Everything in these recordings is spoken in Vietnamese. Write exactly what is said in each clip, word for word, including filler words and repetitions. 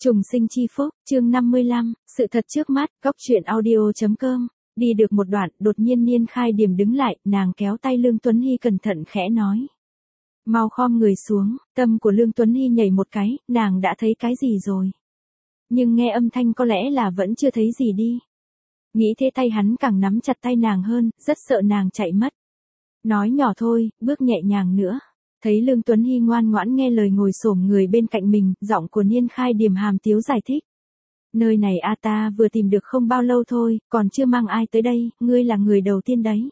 Trùng sinh chi phúc, chương năm mươi lăm, sự thật trước mắt, góc truyện audio.com. Đi được một đoạn, đột nhiên Niên Khai Điềm đứng lại, nàng kéo tay Lương Tuấn Hy cẩn thận khẽ nói. Mau khom người xuống, tâm của Lương Tuấn Hy nhảy một cái, nàng đã thấy cái gì rồi? Nhưng nghe âm thanh có lẽ là vẫn chưa thấy gì đi. Nghĩ thế tay hắn càng nắm chặt tay nàng hơn, rất sợ nàng chạy mất. Nói nhỏ thôi, bước nhẹ nhàng nữa. Thấy Lương Tuấn Hy ngoan ngoãn nghe lời ngồi xổm người bên cạnh mình, giọng của Niên Khai Điềm hàm tiếu giải thích. Nơi này a ta vừa tìm được không bao lâu thôi, còn chưa mang ai tới đây, ngươi là người đầu tiên đấy.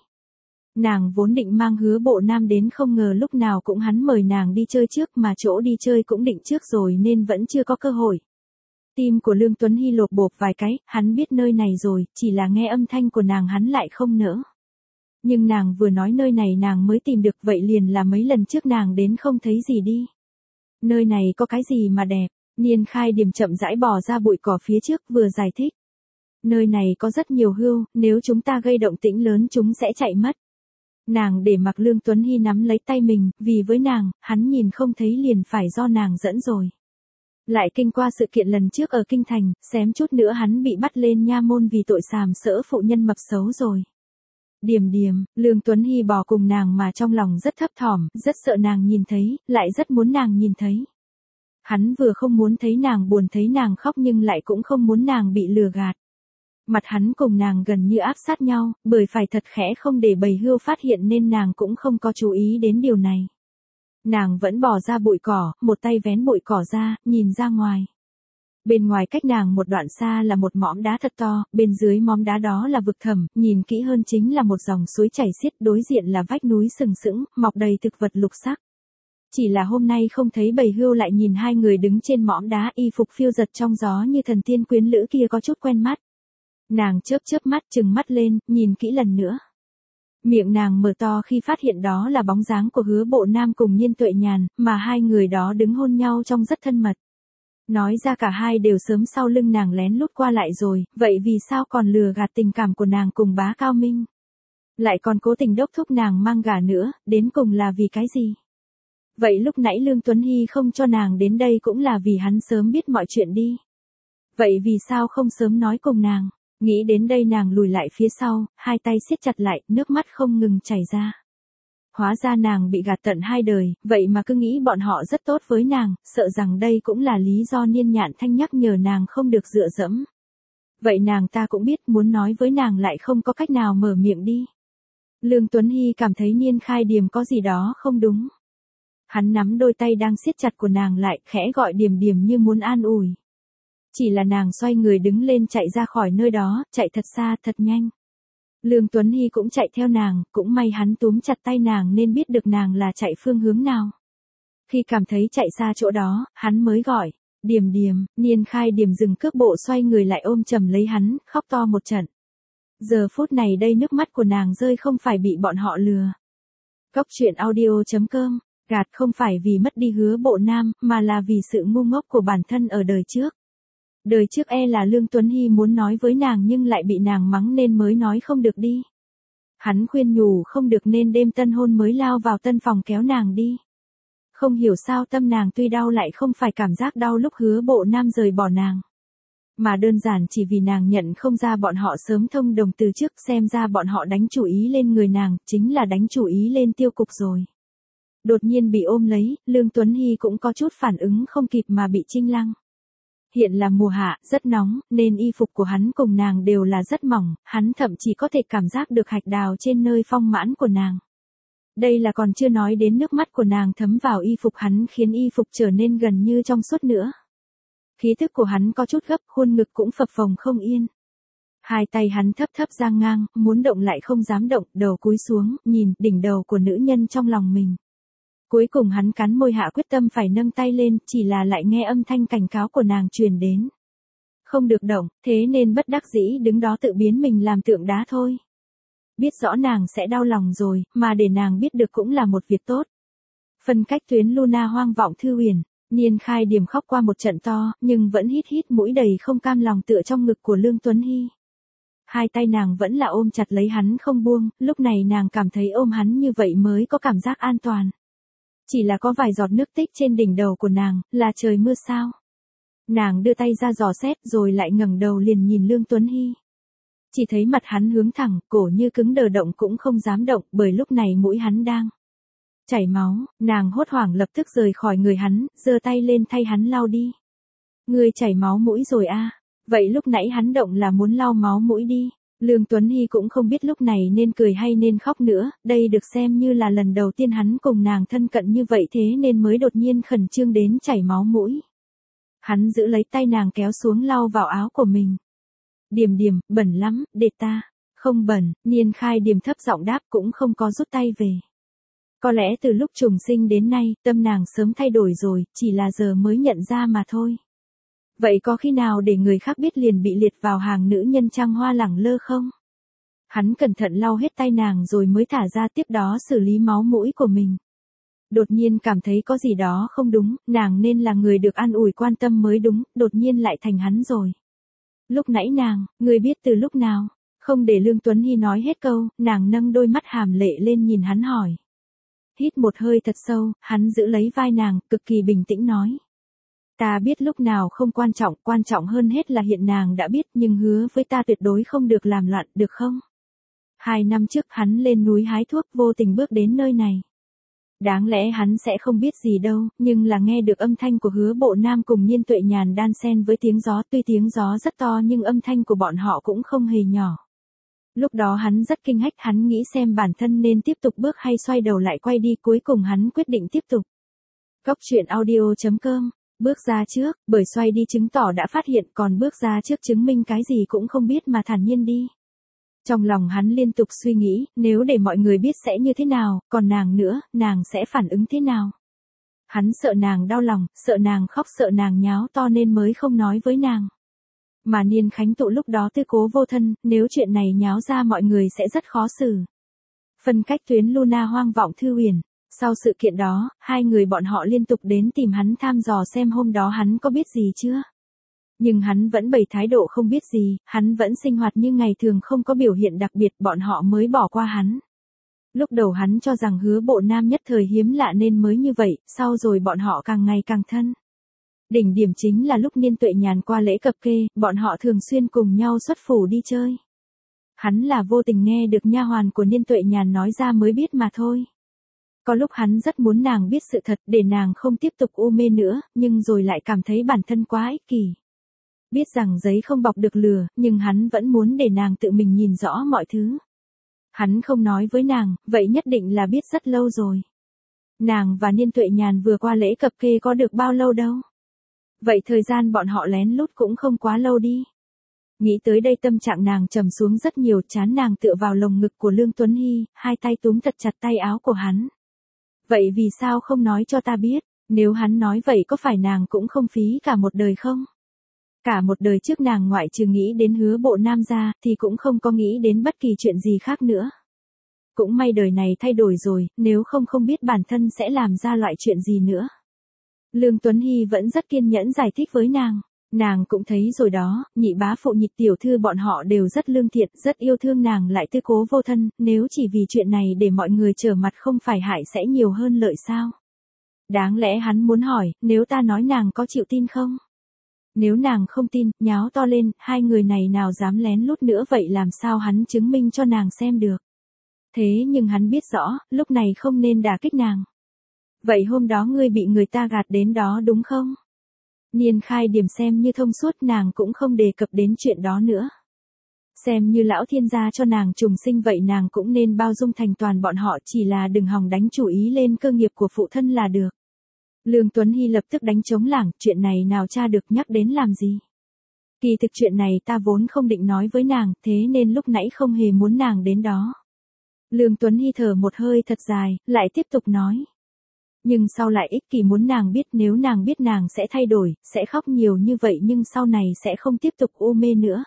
Nàng vốn định mang Hứa Bộ Nam đến, không ngờ lúc nào cũng hắn mời nàng đi chơi trước, mà chỗ đi chơi cũng định trước rồi nên vẫn chưa có cơ hội. Tim của Lương Tuấn Hy lột bột vài cái, hắn biết nơi này rồi, chỉ là nghe âm thanh của nàng hắn lại không nỡ. Nhưng nàng vừa nói nơi này nàng mới tìm được, vậy liền là mấy lần trước nàng đến không thấy gì đi. Nơi này có cái gì mà đẹp? Niên Khai Điềm chậm rãi bò ra bụi cỏ phía trước, vừa giải thích. Nơi này có rất nhiều hươu, nếu chúng ta gây động tĩnh lớn chúng sẽ chạy mất. Nàng để mặc Lương Tuấn Hy nắm lấy tay mình, vì với nàng, hắn nhìn không thấy liền phải do nàng dẫn rồi. Lại kinh qua sự kiện lần trước ở Kinh Thành, xém chút nữa hắn bị bắt lên nha môn vì tội sàm sỡ phụ nhân mập xấu rồi. Điềm Điềm, Lương Tuấn Hy bò cùng nàng mà trong lòng rất thấp thỏm, rất sợ nàng nhìn thấy, lại rất muốn nàng nhìn thấy. Hắn vừa không muốn thấy nàng buồn thấy nàng khóc nhưng lại cũng không muốn nàng bị lừa gạt. Mặt hắn cùng nàng gần như áp sát nhau, bởi phải thật khẽ không để bầy hươu phát hiện nên nàng cũng không có chú ý đến điều này. Nàng vẫn bò ra bụi cỏ, một tay vén bụi cỏ ra, nhìn ra ngoài. Bên ngoài cách nàng một đoạn xa là một mỏm đá thật to, bên dưới mỏm đá đó là vực thẳm, nhìn kỹ hơn chính là một dòng suối chảy xiết, đối diện là vách núi sừng sững, mọc đầy thực vật lục sắc. Chỉ là hôm nay không thấy bầy hươu lại nhìn hai người đứng trên mỏm đá, y phục phiêu giật trong gió như thần tiên quyến lữ kia có chút quen mắt. Nàng chớp chớp mắt, trừng mắt lên, nhìn kỹ lần nữa. Miệng nàng mở to khi phát hiện đó là bóng dáng của Hứa Bộ Nam cùng Nhiên Tuệ Nhàn, mà hai người đó đứng hôn nhau trông rất thân mật. Nói ra cả hai đều sớm sau lưng nàng lén lút qua lại rồi, vậy vì sao còn lừa gạt tình cảm của nàng cùng Bá Cao Minh? Lại còn cố tình đốc thúc nàng mang gả nữa, đến cùng là vì cái gì? Vậy lúc nãy Lương Tuấn Hy không cho nàng đến đây cũng là vì hắn sớm biết mọi chuyện đi. Vậy vì sao không sớm nói cùng nàng? Nghĩ đến đây nàng lùi lại phía sau, hai tay siết chặt lại, nước mắt không ngừng chảy ra. Hóa ra nàng bị gạt tận hai đời, vậy mà cứ nghĩ bọn họ rất tốt với nàng, sợ rằng đây cũng là lý do Niên Nhạn Thanh nhắc nhở nàng không được dựa dẫm. Vậy nàng ta cũng biết, muốn nói với nàng lại không có cách nào mở miệng đi. Lương Tuấn Hy cảm thấy Niên Khai Điềm có gì đó không đúng. Hắn nắm đôi tay đang siết chặt của nàng lại, khẽ gọi Điềm Điềm như muốn an ủi. Chỉ là nàng xoay người đứng lên chạy ra khỏi nơi đó, chạy thật xa, thật nhanh. Lương Tuấn Hy cũng chạy theo nàng, cũng may hắn túm chặt tay nàng nên biết được nàng là chạy phương hướng nào. Khi cảm thấy chạy xa chỗ đó, hắn mới gọi, Điềm Điềm. Niên Khai Điềm dừng cước bộ xoay người lại ôm chầm lấy hắn, khóc to một trận. Giờ phút này đây nước mắt của nàng rơi không phải bị bọn họ lừa. Góc truyện audio.com, gạt không phải vì mất đi Hứa Bộ Nam, mà là vì sự ngu ngốc của bản thân ở đời trước. Đời trước e là Lương Tuấn Hy muốn nói với nàng nhưng lại bị nàng mắng nên mới nói không được đi. Hắn khuyên nhủ không được nên đêm tân hôn mới lao vào tân phòng kéo nàng đi. Không hiểu sao tâm nàng tuy đau lại không phải cảm giác đau lúc Hứa Bộ Nam rời bỏ nàng. Mà đơn giản chỉ vì nàng nhận không ra bọn họ sớm thông đồng từ trước, xem ra bọn họ đánh chủ ý lên người nàng, chính là đánh chủ ý lên tiêu cục rồi. Đột nhiên bị ôm lấy, Lương Tuấn Hy cũng có chút phản ứng không kịp mà bị chinh lăng. Hiện là mùa hạ, rất nóng, nên y phục của hắn cùng nàng đều là rất mỏng, hắn thậm chí có thể cảm giác được hạch đào trên nơi phong mãn của nàng. Đây là còn chưa nói đến nước mắt của nàng thấm vào y phục hắn khiến y phục trở nên gần như trong suốt nữa. Khí thức của hắn có chút gấp, khuôn ngực cũng phập phồng không yên. Hai tay hắn thấp thấp giang ngang, muốn động lại không dám động, đầu cúi xuống, nhìn đỉnh đầu của nữ nhân trong lòng mình. Cuối cùng hắn cắn môi hạ quyết tâm phải nâng tay lên, chỉ là lại nghe âm thanh cảnh cáo của nàng truyền đến. Không được động, thế nên bất đắc dĩ đứng đó tự biến mình làm tượng đá thôi. Biết rõ nàng sẽ đau lòng rồi, mà để nàng biết được cũng là một việc tốt. Phân cách tuyến Luna hoang vọng thư huyền, Niên Khai Điềm khóc qua một trận to, nhưng vẫn hít hít mũi đầy không cam lòng tựa trong ngực của Lương Tuấn Hy. Hai tay nàng vẫn là ôm chặt lấy hắn không buông, lúc này nàng cảm thấy ôm hắn như vậy mới có cảm giác an toàn. Chỉ là có vài giọt nước tích trên đỉnh đầu của nàng, là trời mưa sao. Nàng đưa tay ra dò xét rồi lại ngẩng đầu liền nhìn Lương Tuấn Hy. Chỉ thấy mặt hắn hướng thẳng, cổ như cứng đờ, động cũng không dám động, bởi lúc này mũi hắn đang chảy máu. Nàng hốt hoảng lập tức rời khỏi người hắn, giơ tay lên thay hắn lau đi. Ngươi chảy máu mũi rồi a? Vậy lúc nãy hắn động là muốn lau máu mũi đi. Lương Tuấn Hy cũng không biết lúc này nên cười hay nên khóc nữa, đây được xem như là lần đầu tiên hắn cùng nàng thân cận như vậy, thế nên mới đột nhiên khẩn trương đến chảy máu mũi. Hắn giữ lấy tay nàng kéo xuống lau vào áo của mình. Điềm Điềm, bẩn lắm, để ta. Không bẩn, Niên Khai Điềm thấp giọng đáp, cũng không có rút tay về. Có lẽ từ lúc trùng sinh đến nay, tâm nàng sớm thay đổi rồi, chỉ là giờ mới nhận ra mà thôi. Vậy có khi nào để người khác biết liền bị liệt vào hàng nữ nhân trăng hoa lẳng lơ không? Hắn cẩn thận lau hết tay nàng rồi mới thả ra, tiếp đó xử lý máu mũi của mình. Đột nhiên cảm thấy có gì đó không đúng, nàng nên là người được an ủi quan tâm mới đúng, đột nhiên lại thành hắn rồi. Lúc nãy nàng, người biết từ lúc nào? Không để Lương Tuấn Hy nói hết câu, nàng nâng đôi mắt hàm lệ lên nhìn hắn hỏi. Hít một hơi thật sâu, hắn giữ lấy vai nàng, cực kỳ bình tĩnh nói. Ta biết lúc nào không quan trọng, quan trọng hơn hết là hiện nàng đã biết, nhưng hứa với ta tuyệt đối không được làm loạn, được không? Hai năm trước hắn lên núi hái thuốc, vô tình bước đến nơi này. Đáng lẽ hắn sẽ không biết gì đâu, nhưng là nghe được âm thanh của Hứa Bộ Nam cùng Nhiên Tuệ Nhàn đan xen với tiếng gió, tuy tiếng gió rất to nhưng âm thanh của bọn họ cũng không hề nhỏ. Lúc đó hắn rất kinh hách, hắn nghĩ xem bản thân nên tiếp tục bước hay xoay đầu lại quay đi, cuối cùng hắn quyết định tiếp tục. Cóc truyện audio chấm com. Bước ra trước, bởi xoay đi chứng tỏ đã phát hiện, còn bước ra trước chứng minh cái gì cũng không biết mà thản nhiên đi. Trong lòng hắn liên tục suy nghĩ, nếu để mọi người biết sẽ như thế nào, còn nàng nữa, nàng sẽ phản ứng thế nào. Hắn sợ nàng đau lòng, sợ nàng khóc, sợ nàng nháo to nên mới không nói với nàng. Mà Niên Khánh Tụ lúc đó tư cố vô thân, nếu chuyện này nháo ra mọi người sẽ rất khó xử. Phân cách tuyến Luna Hoang Vọng Thư Huyền. Sau sự kiện đó, hai người bọn họ liên tục đến tìm hắn thăm dò xem hôm đó hắn có biết gì chưa. Nhưng hắn vẫn bày thái độ không biết gì, hắn vẫn sinh hoạt như ngày thường, không có biểu hiện đặc biệt, bọn họ mới bỏ qua hắn. Lúc đầu hắn cho rằng Hứa Bộ Nam nhất thời hiếm lạ nên mới như vậy, sau rồi bọn họ càng ngày càng thân. Đỉnh điểm chính là lúc Niên Tuệ Nhàn qua lễ cập kê, bọn họ thường xuyên cùng nhau xuất phủ đi chơi. Hắn là vô tình nghe được nha hoàn của Niên Tuệ Nhàn nói ra mới biết mà thôi. Có lúc hắn rất muốn nàng biết sự thật để nàng không tiếp tục u mê nữa, nhưng rồi lại cảm thấy bản thân quá ích kỷ. Biết rằng giấy không bọc được lửa, nhưng hắn vẫn muốn để nàng tự mình nhìn rõ mọi thứ. Hắn không nói với nàng, vậy nhất định là biết rất lâu rồi. Nàng và Niên Tuệ Nhàn vừa qua lễ cập kê có được bao lâu đâu. Vậy thời gian bọn họ lén lút cũng không quá lâu đi. Nghĩ tới đây tâm trạng nàng trầm xuống rất nhiều, chán nàng tựa vào lồng ngực của Lương Tuấn Hy, hai tay túm thật chặt tay áo của hắn. Vậy vì sao không nói cho ta biết, nếu hắn nói vậy có phải nàng cũng không phí cả một đời không? Cả một đời trước nàng ngoại trừ nghĩ đến Hứa Bộ Nam ra, thì cũng không có nghĩ đến bất kỳ chuyện gì khác nữa. Cũng may đời này thay đổi rồi, nếu không không biết bản thân sẽ làm ra loại chuyện gì nữa. Lương Tuấn Hy vẫn rất kiên nhẫn giải thích với nàng. Nàng cũng thấy rồi đó, nhị bá phụ Nhị tiểu thư bọn họ đều rất lương thiện, rất yêu thương nàng lại tư cố vô thân, nếu chỉ vì chuyện này để mọi người trở mặt không phải hại sẽ nhiều hơn lợi sao? Đáng lẽ hắn muốn hỏi, nếu ta nói nàng có chịu tin không? Nếu nàng không tin, nháo to lên, hai người này nào dám lén lút nữa, vậy làm sao hắn chứng minh cho nàng xem được? Thế nhưng hắn biết rõ, lúc này không nên đả kích nàng. Vậy hôm đó ngươi bị người ta gạt đến đó đúng không? Niên Khai Điểm xem như thông suốt, nàng cũng không đề cập đến chuyện đó nữa. Xem như lão thiên gia cho nàng trùng sinh vậy nàng cũng nên bao dung thành toàn bọn họ, chỉ là đừng hòng đánh chủ ý lên cơ nghiệp của phụ thân là được. Lương Tuấn Hy lập tức đánh trống lảng, chuyện này nào cha được nhắc đến làm gì. Kỳ thực chuyện này ta vốn không định nói với nàng, thế nên lúc nãy không hề muốn nàng đến đó. Lương Tuấn Hy thở một hơi thật dài, lại tiếp tục nói. Nhưng sau lại ích kỷ muốn nàng biết, nếu nàng biết nàng sẽ thay đổi, sẽ khóc nhiều như vậy nhưng sau này sẽ không tiếp tục u mê nữa.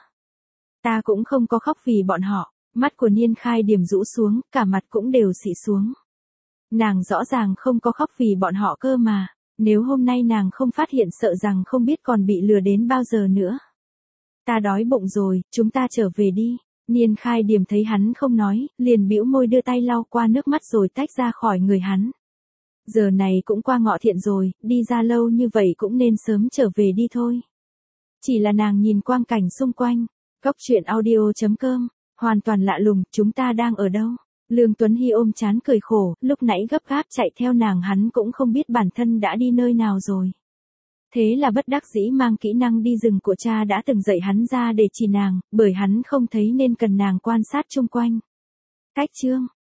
Ta cũng không có khóc vì bọn họ, mắt của Niên Khai Điểm rũ xuống, cả mặt cũng đều xị xuống. Nàng rõ ràng không có khóc vì bọn họ cơ mà, nếu hôm nay nàng không phát hiện sợ rằng không biết còn bị lừa đến bao giờ nữa. Ta đói bụng rồi, chúng ta trở về đi. Niên Khai Điểm thấy hắn không nói, liền bĩu môi đưa tay lau qua nước mắt rồi tách ra khỏi người hắn. Giờ này cũng qua ngọ thiện rồi, đi ra lâu như vậy cũng nên sớm trở về đi thôi. Chỉ là nàng nhìn quang cảnh xung quanh. Góc chuyện audio chấm com. Hoàn toàn lạ lùng, chúng ta đang ở đâu? Lương Tuấn Hy ôm trán cười khổ, lúc nãy gấp gáp chạy theo nàng hắn cũng không biết bản thân đã đi nơi nào rồi. Thế là bất đắc dĩ mang kỹ năng đi rừng của cha đã từng dạy hắn ra để chỉ nàng, bởi hắn không thấy nên cần nàng quan sát chung quanh. Cách chương